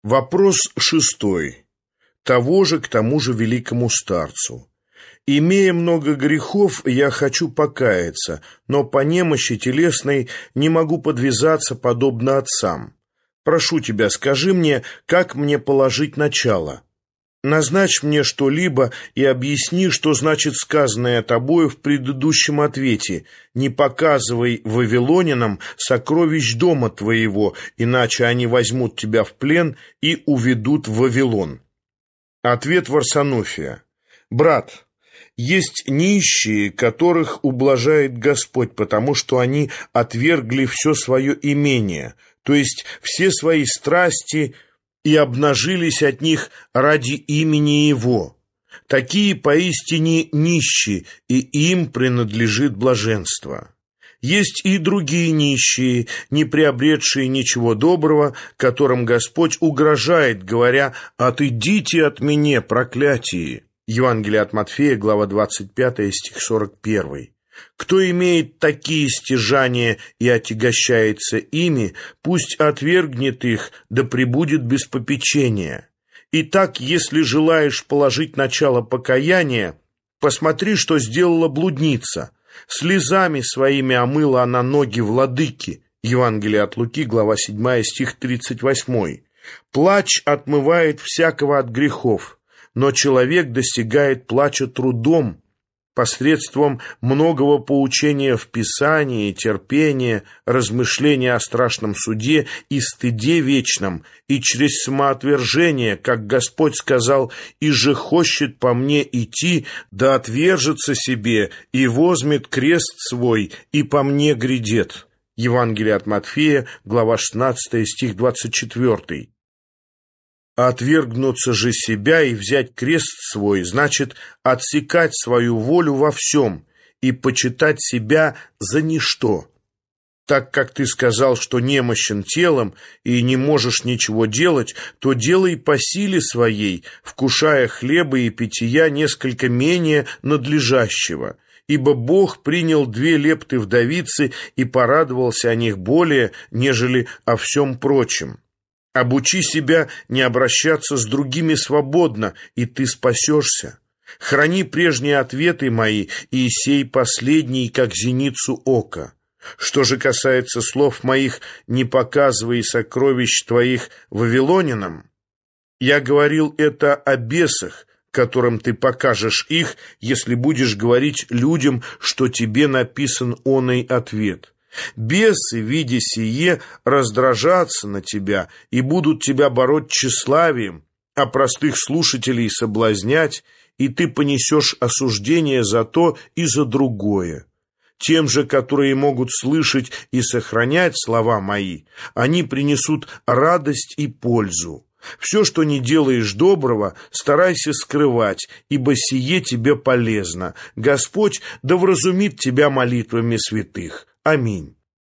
Вопрос 6. Того же к тому же великому старцу. «Имея много грехов, я хочу покаяться, но по немощи телесной не могу подвязаться, подобно отцам. Прошу тебя, скажи мне, как мне положить начало? Назначь мне что-либо и объясни, что значит сказанное тобою в предыдущем ответе: не показывай вавилонянам сокровищ дома твоего, иначе они возьмут тебя в плен и уведут в Вавилон». Ответ Варсонофия. «Брат, есть нищие, которых ублажает Господь, потому что они отвергли все свое имение, то есть все свои страсти, и обнажились от них ради имени Его. Такие поистине нищие, и им принадлежит блаженство. Есть и другие нищие, не приобретшие ничего доброго, которым Господь угрожает, говоря: «Отойдите от меня, проклятие». Евангелие от Матфея, глава 25, стих 41. Кто имеет такие стяжания и отягощается ими, пусть отвергнет их, да пребудет без попечения. Итак, если желаешь положить начало покаяния, посмотри, что сделала блудница. Слезами своими омыла она ноги владыки. Евангелие от Луки, глава 7, стих 38. Плач отмывает всякого от грехов, но человек достигает плача трудом, посредством многого поучения в Писании, терпения, размышления о страшном суде и стыде вечном, и через самоотвержение, как Господь сказал: «И же хочет по мне идти, да отвержется себе, и возьмет крест свой, и по мне грядет». Евангелие от Матфея, глава 16, стих 24. Отвергнуться же себя и взять крест свой значит отсекать свою волю во всем и почитать себя за ничто. Так как ты сказал, что немощен телом и не можешь ничего делать, то делай по силе своей, вкушая хлеба и питья несколько менее надлежащего. Ибо Бог принял 2 лепты вдовицы и порадовался о них более, нежели о всем прочем. Обучи себя не обращаться с другими свободно, и ты спасешься. Храни прежние ответы мои, и сей последний, как зеницу ока. Что же касается слов моих: не показывай сокровищ твоих вавилонянам, я говорил это о бесах, которым ты покажешь их, если будешь говорить людям, что тебе написан оный ответ. Бесы, видя сие, раздражатся на тебя и будут тебя бороть тщеславием, а простых слушателей соблазнять, и ты понесешь осуждение за то и за другое. Тем же, которые могут слышать и сохранять слова мои, они принесут радость и пользу. Все, что не делаешь доброго, старайся скрывать, ибо сие тебе полезно. Господь да вразумит тебя молитвами святых. Аминь.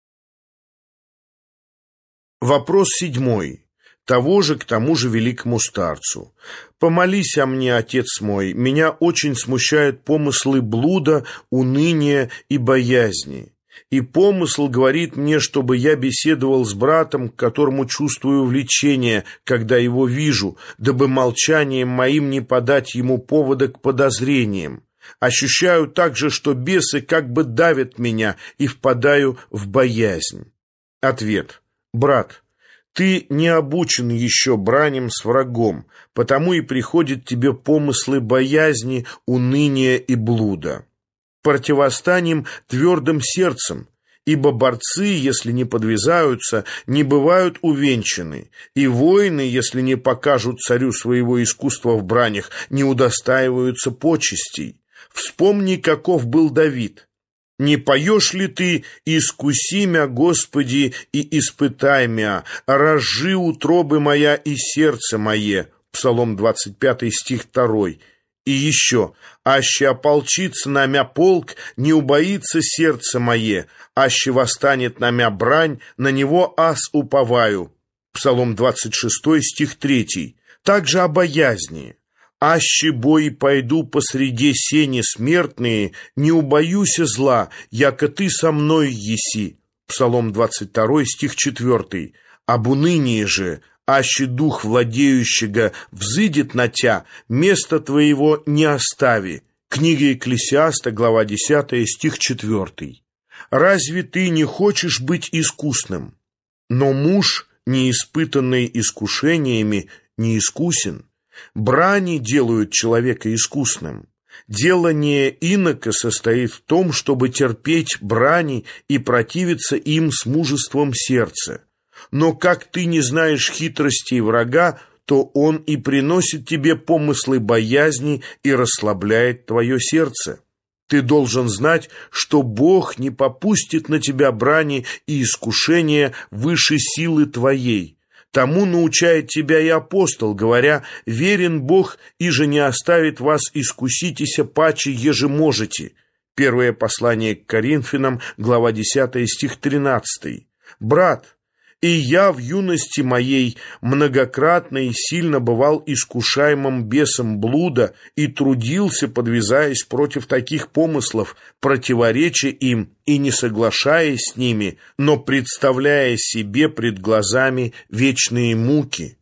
Вопрос 7. Того же к тому же великому старцу. «Помолись о мне, Отец мой, меня очень смущают помыслы блуда, уныния и боязни. И помысл говорит мне, чтобы я беседовал с братом, к которому чувствую влечение, когда его вижу, дабы молчанием моим не подать ему повода к подозрениям. Ощущаю также, что бесы как бы давят меня, и впадаю в боязнь». Ответ. Брат, ты не обучен еще браням с врагом, потому и приходят тебе помыслы боязни, уныния и блуда. Противостань им твердым сердцем, ибо борцы, если не подвязаются, не бывают увенчаны, и воины, если не покажут царю своего искусства в бранях, не удостаиваются почестей. Вспомни, каков был Давид. «Не поешь ли ты: искуси мя, Господи, и испытай мя, разжи утробы моя и сердце мое». Псалом 25, стих 2. И еще: «Аще ополчится на мя полк, не убоится сердце мое, аще восстанет на мя брань, на него аз уповаю». Псалом 26, стих 3. Также о боязни. «Аще бои пойду посреди сени смертные, не убоюся зла, яко ты со мной еси». Псалом 22, стих 4. Об унынии же: Аще дух владеющего взыдет на тя, место твоего не остави». Книга Екклесиаста, глава 10, стих 4. «Разве ты не хочешь быть искусным? Но муж, не испытанный искушениями, не искусен. Брани делают человека искусным. Делание инока состоит в том, чтобы терпеть брани и противиться им с мужеством сердца. Но как ты не знаешь хитростей врага, то он и приносит тебе помыслы боязни и расслабляет твое сердце. Ты должен знать, что Бог не попустит на тебя брани и искушения выше силы твоей. Тому научает тебя и апостол, говоря: «Верен Бог, иже не оставит вас искуситеся паче, еже можете». Первое послание к Коринфянам, глава 10, стих 13. «Брат, и я в юности моей многократно и сильно бывал искушаемым бесом блуда и трудился, подвязаясь против таких помыслов, противореча им и не соглашаясь с ними, но представляя себе пред глазами вечные муки.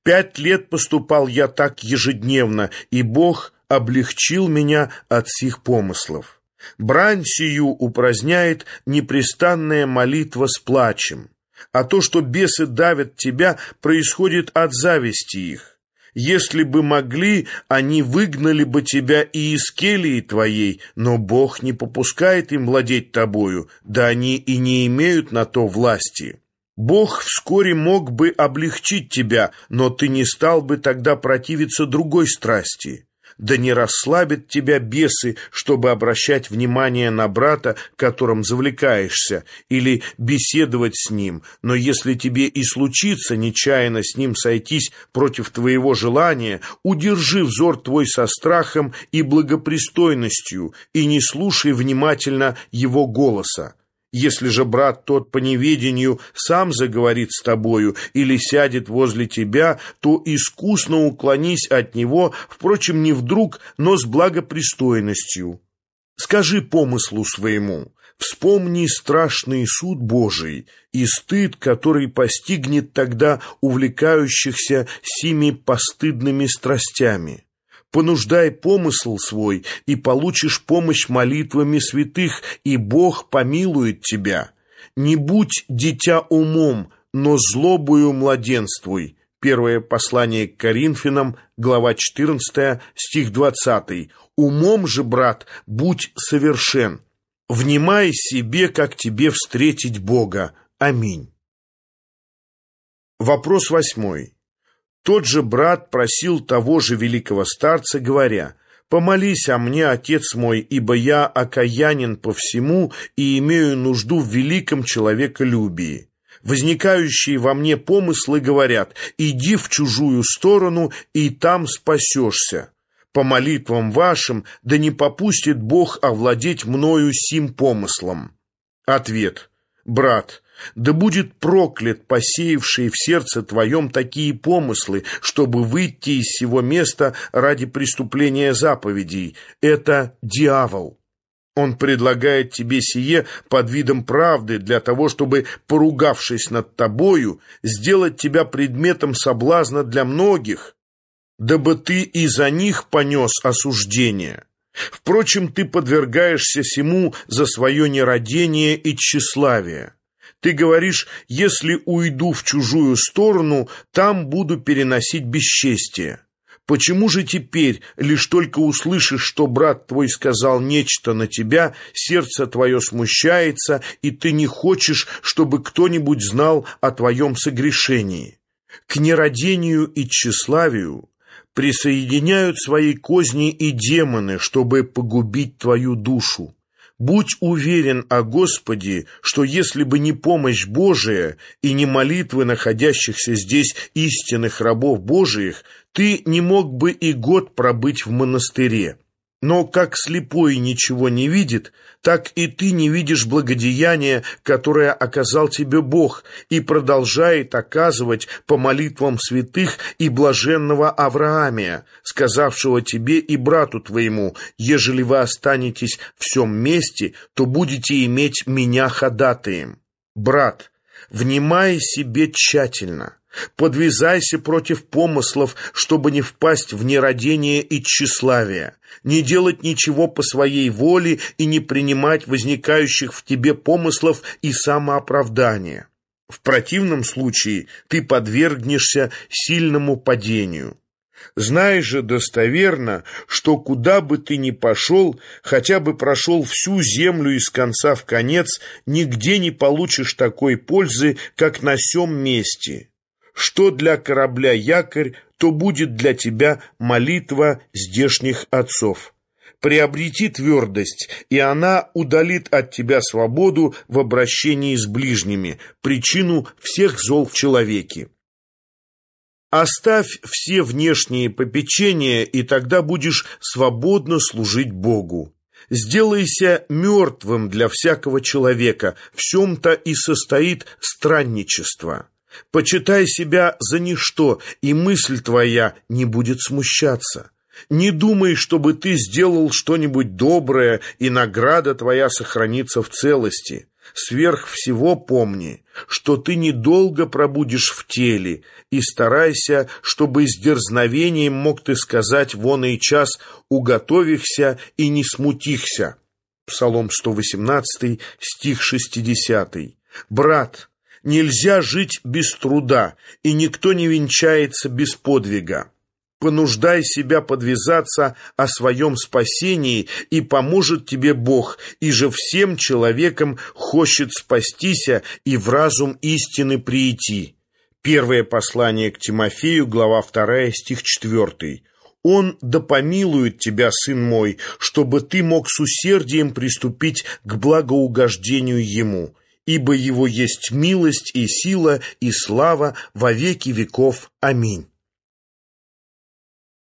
5 лет поступал я так ежедневно, и Бог облегчил меня от сих помыслов. Брань сию упраздняет непрестанная молитва с плачем. А то, что бесы давят тебя, происходит от зависти их. Если бы могли, они выгнали бы тебя и из келии твоей, но Бог не попускает им владеть тобою, да они и не имеют на то власти. Бог вскоре мог бы облегчить тебя, но ты не стал бы тогда противиться другой страсти. Да не расслабят тебя бесы, чтобы обращать внимание на брата, которым завлекаешься, или беседовать с ним, но если тебе и случится нечаянно с ним сойтись против твоего желания, удержи взор твой со страхом и благопристойностью, и не слушай внимательно его голоса. Если же брат тот по неведению сам заговорит с тобою или сядет возле тебя, то искусно уклонись от него, впрочем, не вдруг, но с благопристойностью. Скажи помыслу своему: вспомни страшный суд Божий и стыд, который постигнет тогда увлекающихся сими постыдными страстями. Понуждай помысл свой, и получишь помощь молитвами святых, и Бог помилует тебя. Не будь дитя умом, но злобою младенствуй». Первое послание к Коринфянам, глава 14, стих 20. «Умом же, брат, будь совершен. Внимай себе, как тебе встретить Бога. Аминь». Вопрос 8. Тот же брат просил того же великого старца, говоря: «Помолись о мне, отец мой, ибо я окаянен по всему и имею нужду в великом человеколюбии. Возникающие во мне помыслы говорят: иди в чужую сторону, и там спасешься. По молитвам вашим да не попустит Бог овладеть мною сим помыслом». Ответ: «Брат, да будет проклят посеявший в сердце твоем такие помыслы, чтобы выйти из сего места ради преступления заповедей. Это дьявол. Он предлагает тебе сие под видом правды для того, чтобы, поругавшись над тобою, сделать тебя предметом соблазна для многих, дабы ты и за них понес осуждение. Впрочем, ты подвергаешься сему за свое нерадение и тщеславие. Ты говоришь: если уйду в чужую сторону, там буду переносить бесчестие. Почему же теперь, лишь только услышишь, что брат твой сказал нечто на тебя, сердце твое смущается, и ты не хочешь, чтобы кто-нибудь знал о твоем согрешении? К нерадению и тщеславию присоединяют свои козни и демоны, чтобы погубить твою душу. Будь уверен о Господе, что если бы не помощь Божия и не молитвы находящихся здесь истинных рабов Божиих, ты не мог бы и год пробыть в монастыре. Но как слепой ничего не видит, так и ты не видишь благодеяния, которое оказал тебе Бог, и продолжает оказывать по молитвам святых и блаженного Авраамия, сказавшего тебе и брату твоему: ежели вы останетесь в сем месте, то будете иметь меня ходатаем. Брат, внимай себе тщательно. Подвязайся против помыслов, чтобы не впасть в нерадение и тщеславие, не делать ничего по своей воле и не принимать возникающих в тебе помыслов и самооправдания. В противном случае ты подвергнешься сильному падению. Знай же достоверно, что куда бы ты ни пошел, хотя бы прошел всю землю из конца в конец, нигде не получишь такой пользы, как на сем месте. Что для корабля якорь, то будет для тебя молитва здешних отцов. Приобрети твердость, и она удалит от тебя свободу в обращении с ближними, причину всех зол в человеке. Оставь все внешние попечения, и тогда будешь свободно служить Богу. Сделайся мертвым для всякого человека, в сем-то и состоит странничество. Почитай себя за ничто, и мысль твоя не будет смущаться. Не думай, чтобы ты сделал что-нибудь доброе, и награда твоя сохранится в целости. Сверх всего помни, что ты недолго пробудешь в теле, и старайся, чтобы с дерзновением мог ты сказать вон и час «уготовихся и не смутихся». Псалом 118, стих 60. Брат, нельзя жить без труда, и никто не венчается без подвига. Понуждай себя подвязаться о своем спасении, и поможет тебе Бог, и же всем человеком хочет спастися и в разум истины прийти. Первое послание к Тимофею, глава 2, стих 4. Он да помилует тебя, сын мой, чтобы ты мог с усердием приступить к благоугождению ему, ибо его есть милость и сила и слава во веки веков. Аминь.